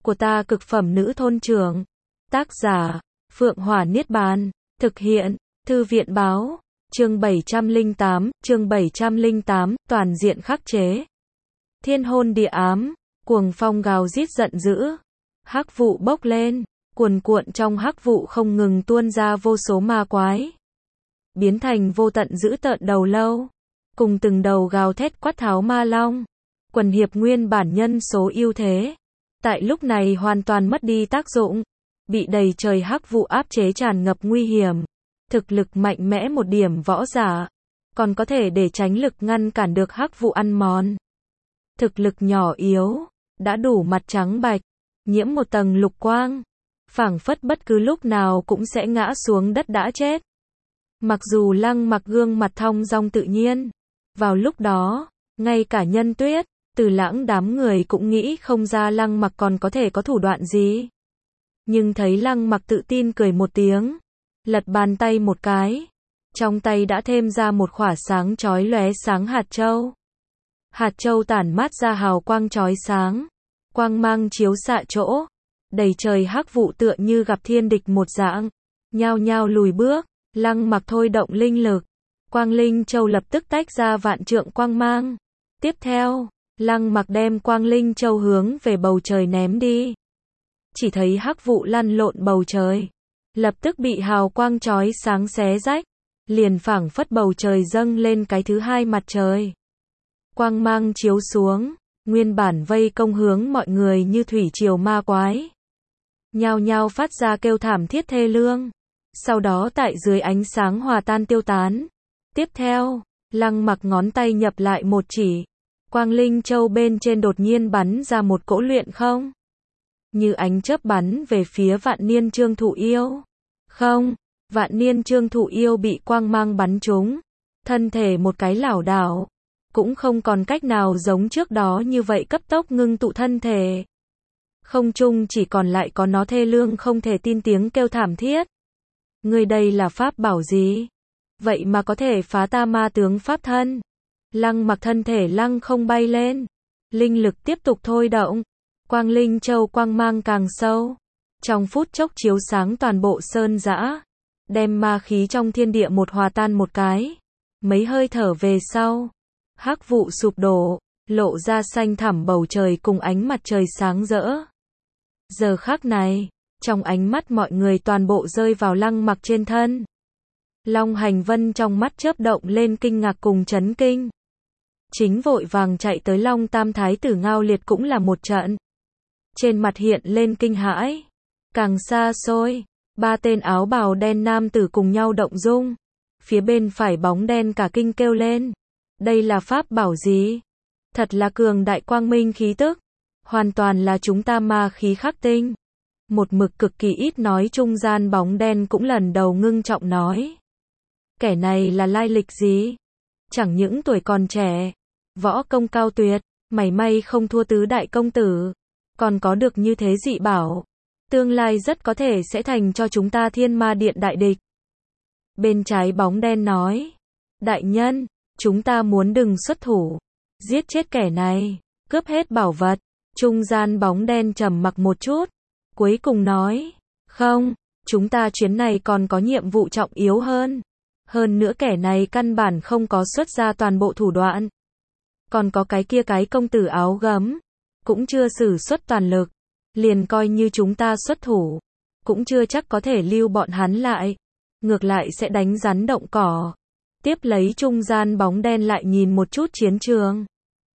của ta cực phẩm nữ thôn trưởng. Tác giả, Phượng Hỏa Niết Bàn. Thực hiện, Thư viện báo. Chương 708, toàn diện khắc chế. Thiên hôn địa ám, cuồng phong gào rít giận dữ. Hắc vụ bốc lên, cuồn cuộn trong hắc vụ không ngừng tuôn ra vô số ma quái. Biến thành vô tận dữ tợn đầu lâu. Cùng từng đầu gào thét quát tháo ma long. Quần hiệp nguyên bản nhân số ưu thế. Tại lúc này hoàn toàn mất đi tác dụng. Bị đầy trời hắc vụ áp chế tràn ngập nguy hiểm. Thực lực mạnh mẽ một điểm võ giả. Còn có thể để tránh lực ngăn cản được hắc vụ ăn mòn. Thực lực nhỏ yếu. Đã đủ mặt trắng bạch. Nhiễm một tầng lục quang. Phảng phất bất cứ lúc nào cũng sẽ ngã xuống đất đã chết. Mặc dù Lăng Mặc gương mặt thong dong tự nhiên. Vào lúc đó, ngay cả Nhân Tuyết, Từ Lãng đám người cũng nghĩ không ra Lăng Mặc còn có thể có thủ đoạn gì. Nhưng thấy Lăng Mặc tự tin cười một tiếng, lật bàn tay một cái, trong tay đã thêm ra một khỏa sáng chói lóe sáng hạt châu. Hạt châu tản mát ra hào quang chói sáng, quang mang chiếu xạ chỗ, đầy trời hắc vụ tựa như gặp thiên địch một dạng, nhao nhao lùi bước. Lăng Mặc thôi động linh lực, Quang Linh Châu lập tức tách ra vạn trượng quang mang. Tiếp theo, Lăng Mặc đem Quang Linh Châu hướng về bầu trời ném đi. Chỉ thấy hắc vụ lăn lộn bầu trời, lập tức bị hào quang chói sáng xé rách, liền phảng phất bầu trời dâng lên cái thứ hai mặt trời. Quang mang chiếu xuống, nguyên bản vây công hướng mọi người như thủy triều ma quái, nhao nhao phát ra kêu thảm thiết thê lương. Sau đó tại dưới ánh sáng hòa tan tiêu tán. Tiếp theo, Lăng Mặc ngón tay nhập lại một chỉ. Quang Linh Châu bên trên đột nhiên bắn ra một cỗ luyện không. Như ánh chớp bắn về phía Vạn Niên Trương Thụ Yêu. Không, Vạn Niên Trương Thụ Yêu bị quang mang bắn trúng. Thân thể một cái lảo đảo. Cũng không còn cách nào giống trước đó như vậy cấp tốc ngưng tụ thân thể. Không trung chỉ còn lại có nó thê lương không thể tin tiếng kêu thảm thiết. Ngươi đây là pháp bảo gì? Vậy mà có thể phá ta ma tướng pháp thân. Lăng Mặc thân thể lăng không bay lên. Linh lực tiếp tục thôi động. Quang Linh Châu quang mang càng sâu. Trong phút chốc chiếu sáng toàn bộ sơn dã. Đem ma khí trong thiên địa một hòa tan một cái. Mấy hơi thở về sau. Hắc vụ sụp đổ. Lộ ra xanh thẳm bầu trời cùng ánh mặt trời sáng rỡ. Giờ khắc này. Trong ánh mắt mọi người toàn bộ rơi vào Lăng Mặc trên thân. Long Hành Vân trong mắt chớp động lên kinh ngạc cùng chấn kinh. Chính vội vàng chạy tới Long Tam Thái tử Ngao Liệt cũng là một trận. Trên mặt hiện lên kinh hãi. Càng xa xôi, ba tên áo bào đen nam tử cùng nhau động dung. Phía bên phải bóng đen cả kinh kêu lên. Đây là pháp bảo gì? Thật là cường đại quang minh khí tức. Hoàn toàn là chúng ta ma khí khắc tinh. Một mực cực kỳ ít nói trung gian bóng đen cũng lần đầu ngưng trọng nói. Kẻ này là lai lịch gì? Chẳng những tuổi còn trẻ, võ công cao tuyệt, mảy may không thua tứ đại công tử, còn có được như thế dị bảo. Tương lai rất có thể sẽ thành cho chúng ta Thiên Ma Điện đại địch. Bên trái bóng đen nói. Đại nhân, chúng ta muốn đừng xuất thủ. Giết chết kẻ này, cướp hết bảo vật. Trung gian bóng đen trầm mặc một chút. Cuối cùng nói, không, chúng ta chuyến này còn có nhiệm vụ trọng yếu hơn. Hơn nữa kẻ này căn bản không có xuất ra toàn bộ thủ đoạn. Còn có cái kia cái công tử áo gấm, cũng chưa sử xuất toàn lực. Liền coi như chúng ta xuất thủ, cũng chưa chắc có thể lưu bọn hắn lại. Ngược lại sẽ đánh rắn động cỏ. Tiếp lấy trung gian bóng đen lại nhìn một chút chiến trường.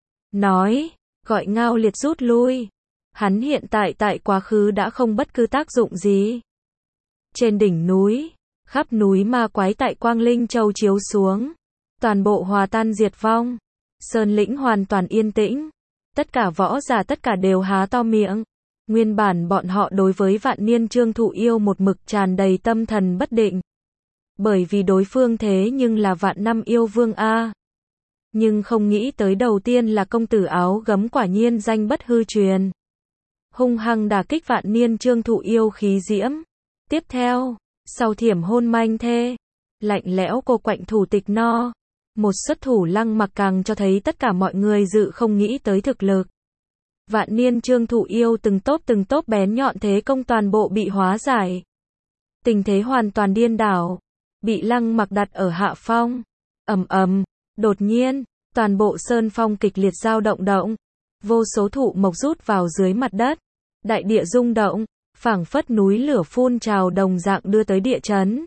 Nói, gọi Ngao Liệt rút lui. Hắn hiện tại tại quá khứ đã không bất cứ tác dụng gì. Trên đỉnh núi, khắp núi ma quái tại Quang Linh Châu chiếu xuống. Toàn bộ hòa tan diệt vong. Sơn lĩnh hoàn toàn yên tĩnh. Tất cả võ giả tất cả đều há to miệng. Nguyên bản bọn họ đối với Vạn Niên Trương Thụ Yêu một mực tràn đầy tâm thần bất định. Bởi vì đối phương thế nhưng là vạn năm yêu vương A. Nhưng không nghĩ tới đầu tiên là công tử áo gấm quả nhiên danh bất hư truyền. Hung hăng đả kích Vạn Niên Trương Thụ Yêu khí diễm. Tiếp theo, sau thiểm hôn manh thê, lạnh lẽo cô quạnh thủ tịch no. Một xuất thủ Lăng Mặc càng cho thấy tất cả mọi người dự không nghĩ tới thực lực. Vạn niên trương thụ yêu từng tốp bén nhọn thế công toàn bộ bị hóa giải. Tình thế hoàn toàn điên đảo. Bị Lăng Mặc đặt ở hạ phong. Ầm ầm, đột nhiên, toàn bộ sơn phong kịch liệt dao động. Vô số thụ mộc rút vào dưới mặt đất. Đại địa rung động, phảng phất núi lửa phun trào đồng dạng đưa tới địa chấn.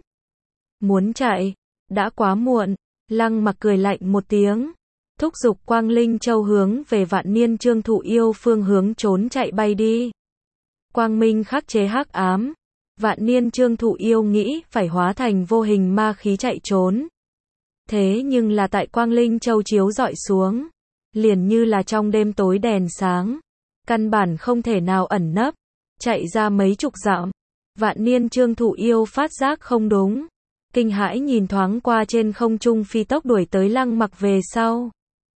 Muốn chạy, đã quá muộn. Lăng Mặc cười lạnh một tiếng, thúc giục Quang Linh Châu hướng về Vạn niên trương thụ yêu phương hướng trốn chạy bay đi. Quang minh khắc chế hắc ám. Vạn niên trương thụ yêu nghĩ phải hóa thành vô hình ma khí chạy trốn. Thế nhưng là tại Quang Linh Châu chiếu rọi xuống, liền như là trong đêm tối đèn sáng, căn bản không thể nào ẩn nấp. Chạy ra mấy chục dặm, Vạn niên trương thụ yêu phát giác không đúng, kinh hãi nhìn thoáng qua trên không trung phi tốc đuổi tới Lăng Mặc về sau.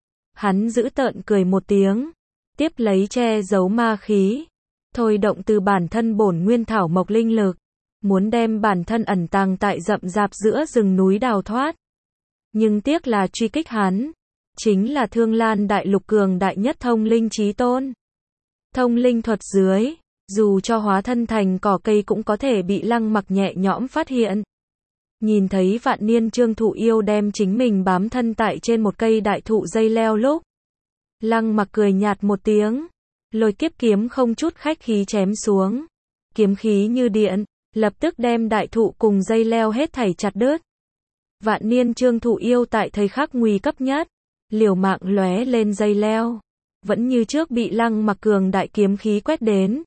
Hắn dữ tợn cười một tiếng, tiếp lấy che giấu ma khí, thôi động từ bản thân bổn nguyên thảo mộc linh lực, muốn đem bản thân ẩn tàng tại rậm rạp giữa rừng núi đào thoát. Nhưng tiếc là truy kích hắn, chính là Thương Lan đại lục cường đại nhất thông linh chí tôn. Thông linh thuật dưới, dù cho hóa thân thành cỏ cây cũng có thể bị Lăng Mặc nhẹ nhõm phát hiện. Nhìn thấy Vạn niên trương thụ yêu đem chính mình bám thân tại trên một cây đại thụ dây leo lúc, Lăng Mặc cười nhạt một tiếng, lôi kiếp kiếm không chút khách khí chém xuống. Kiếm khí như điện, lập tức đem đại thụ cùng dây leo hết thảy chặt đứt. Vạn niên trương thụ yêu tại thời khắc nguy cấp nhất, liều mạng lóe lên dây leo, vẫn như trước bị Lăng Mặc cường đại kiếm khí quét đến.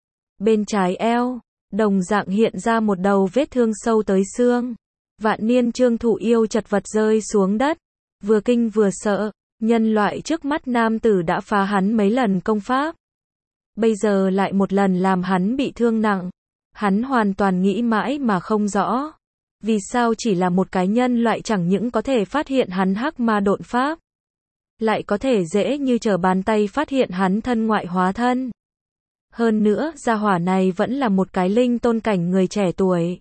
Bên trái eo, đồng dạng hiện ra một đầu vết thương sâu tới xương. Vạn niên trương thụ yêu chật vật rơi xuống đất, vừa kinh vừa sợ, nhân loại trước mắt nam tử đã phá hắn mấy lần công pháp. Bây giờ lại một lần làm hắn bị thương nặng. Hắn hoàn toàn nghĩ mãi mà không rõ. Vì sao chỉ là một cái nhân loại chẳng những có thể phát hiện hắn hắc ma độn pháp, lại có thể dễ như trở bàn tay phát hiện hắn thân ngoại hóa thân. Hơn nữa, gia hỏa này vẫn là một cái linh tôn cảnh người trẻ tuổi.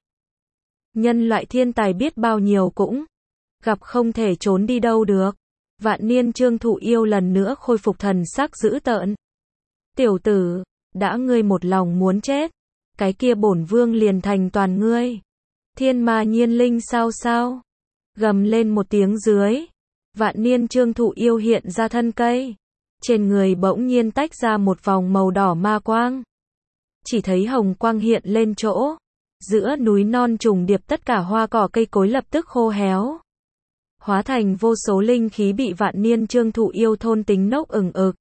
Nhân loại thiên tài biết bao nhiêu cũng gặp không thể trốn đi đâu được. Vạn niên trương thụ yêu lần nữa khôi phục thần sắc dữ tợn. Tiểu tử, đã ngươi một lòng muốn chết, cái kia bổn vương liền thành toàn ngươi. Thiên ma nhiên linh sao? Gầm lên một tiếng dưới, Vạn niên trương thụ yêu hiện ra thân cây. Trên người bỗng nhiên tách ra một vòng màu đỏ ma quang. Chỉ thấy hồng quang hiện lên chỗ, giữa núi non trùng điệp tất cả hoa cỏ cây cối lập tức khô héo. Hóa thành vô số linh khí bị Vạn niên trương thụ yêu thôn tính nốc ực.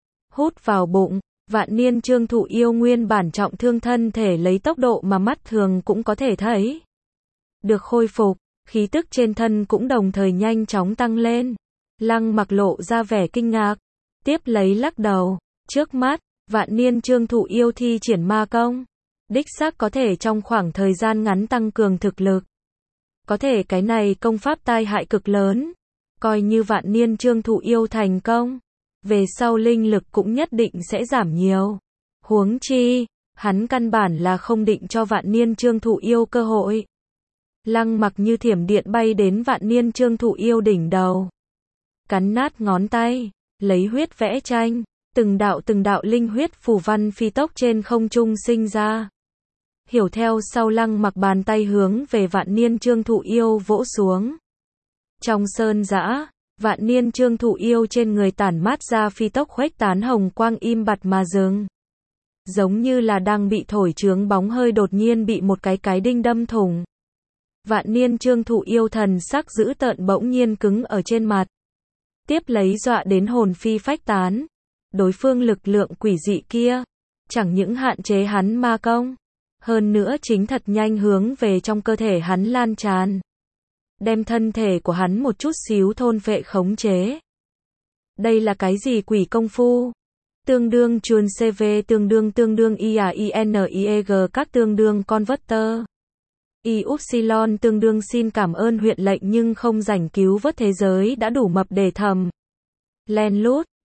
Hút vào bụng, Vạn niên trương thụ yêu nguyên bản trọng thương thân thể lấy tốc độ mà mắt thường cũng có thể thấy được khôi phục, khí tức trên thân cũng đồng thời nhanh chóng tăng lên. Lăng Mặc lộ ra vẻ kinh ngạc, tiếp lấy lắc đầu, trước mắt, Vạn niên trương thụ yêu thi triển ma công, đích xác có thể trong khoảng thời gian ngắn tăng cường thực lực. Có thể cái này công pháp tai hại cực lớn, coi như Vạn niên trương thụ yêu thành công, về sau linh lực cũng nhất định sẽ giảm nhiều. Huống chi, hắn căn bản là không định cho Vạn niên trương thụ yêu cơ hội. Lăng Mặc như thiểm điện bay đến Vạn niên trương thụ yêu đỉnh đầu, cắn nát ngón tay, lấy huyết vẽ tranh, từng đạo linh huyết phù văn phi tốc trên không trung sinh ra. Hiểu theo sau Lăng Mặc bàn tay hướng về Vạn niên trương thụ yêu vỗ xuống. Trong sơn dã, Vạn niên trương thụ yêu trên người tản mát ra phi tốc khuếch tán hồng quang im bặt mà dừng. Giống như là đang bị thổi trướng bóng hơi đột nhiên bị một cái đinh đâm thủng. Vạn niên trương thụ yêu thần sắc dữ tợn bỗng nhiên cứng ở trên mặt. Tiếp lấy dọa đến hồn phi phách tán. Đối phương lực lượng quỷ dị kia, chẳng những hạn chế hắn ma công, hơn nữa chính thật nhanh hướng về trong cơ thể hắn lan tràn, đem thân thể của hắn một chút xíu thôn vệ khống chế. Đây là cái gì quỷ công phu? Tương đương chuồn CV tương đương IAINIEG các tương đương converter. Y-upsilon tương đương xin cảm ơn huyện lệnh nhưng không rảnh cứu vớt thế giới đã đủ mập để thầm. Len lút,